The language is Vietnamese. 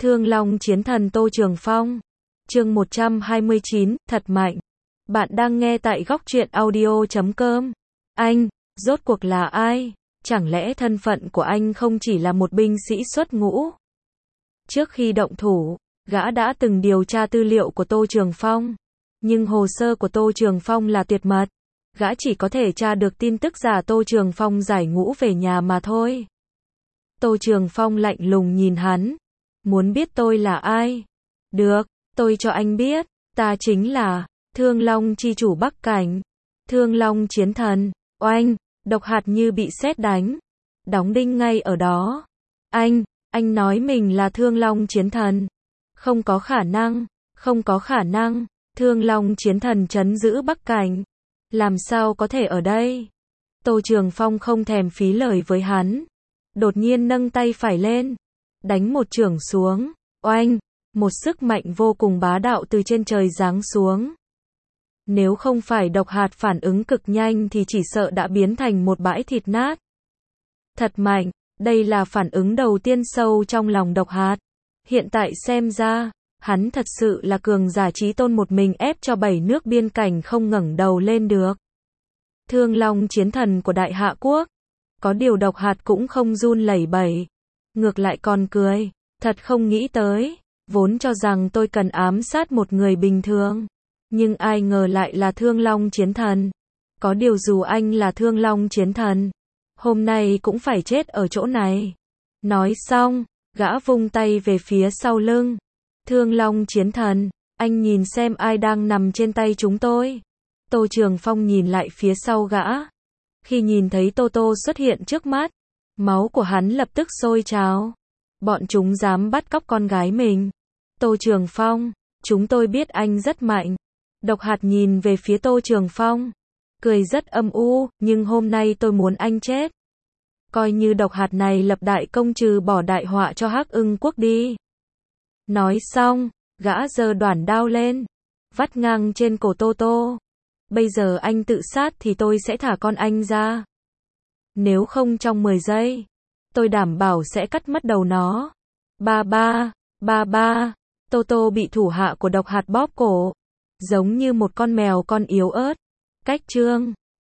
Thương Long Chiến Thần Tô Trường Phong. Chương 129, thật mạnh. Bạn đang nghe tại góc truyện audio.com. Anh, rốt cuộc là ai? Chẳng lẽ thân phận của anh không chỉ là một binh sĩ xuất ngũ? Trước khi động thủ, gã đã từng điều tra tư liệu của Tô Trường Phong. Nhưng hồ sơ của Tô Trường Phong là tuyệt mật. Gã chỉ có thể tra được tin tức giả Tô Trường Phong giải ngũ về nhà mà thôi. Tô Trường Phong lạnh lùng nhìn hắn. Muốn biết tôi là ai? Được, tôi cho anh biết. Ta chính là Thương Long chi chủ Bắc Cảnh. Thương Long Chiến Thần. Oanh, độc hạt như bị sét đánh. Đóng đinh ngay ở đó. Anh nói mình là Thương Long Chiến Thần. Không có khả năng, không có khả năng. Thương Long Chiến Thần trấn giữ Bắc Cảnh. Làm sao có thể ở đây? Tô Trường Phong không thèm phí lời với hắn. Đột nhiên nâng tay phải lên. Đánh một chưởng xuống. Oanh, một sức mạnh vô cùng bá đạo từ trên trời giáng xuống. Nếu không phải độc hạt phản ứng cực nhanh thì chỉ sợ đã biến thành một bãi thịt nát. Thật mạnh, đây là phản ứng đầu tiên sâu trong lòng độc hạt. Hiện tại xem ra, hắn thật sự là cường giả chí tôn một mình ép cho 7 nước biên cảnh không ngẩng đầu lên được. Thương Long Chiến Thần của Đại Hạ Quốc. Có điều độc hạt cũng không run lẩy bẩy. Ngược lại còn cười. Thật không nghĩ tới. Vốn cho rằng tôi cần ám sát một người bình thường. Nhưng ai ngờ lại là Thương Long Chiến Thần. Có điều dù anh là Thương Long Chiến Thần, hôm nay cũng phải chết ở chỗ này. Nói xong, gã vung tay về phía sau lưng. Thương Long Chiến Thần, anh nhìn xem ai đang nằm trên tay chúng tôi. Tô Trường Phong nhìn lại phía sau gã. Khi nhìn thấy Tô Tô xuất hiện trước mắt, máu của hắn lập tức sôi trào. Bọn chúng dám bắt cóc con gái mình. Tô Trường Phong, chúng tôi biết anh rất mạnh. Độc hạt nhìn về phía Tô Trường Phong, cười rất âm u, nhưng hôm nay tôi muốn anh chết. Coi như độc hạt này lập đại công trừ bỏ đại họa cho Hắc Ưng quốc đi. Nói xong, gã giơ đoản đao lên, vắt ngang trên cổ Tô Tô. Bây giờ anh tự sát thì tôi sẽ thả con anh ra. Nếu không trong 10 giây, tôi đảm bảo sẽ cắt mất đầu nó. Ba. Tô Tô bị thủ hạ của độc hạt bóp cổ, giống như một con mèo con yếu ớt. Cách chương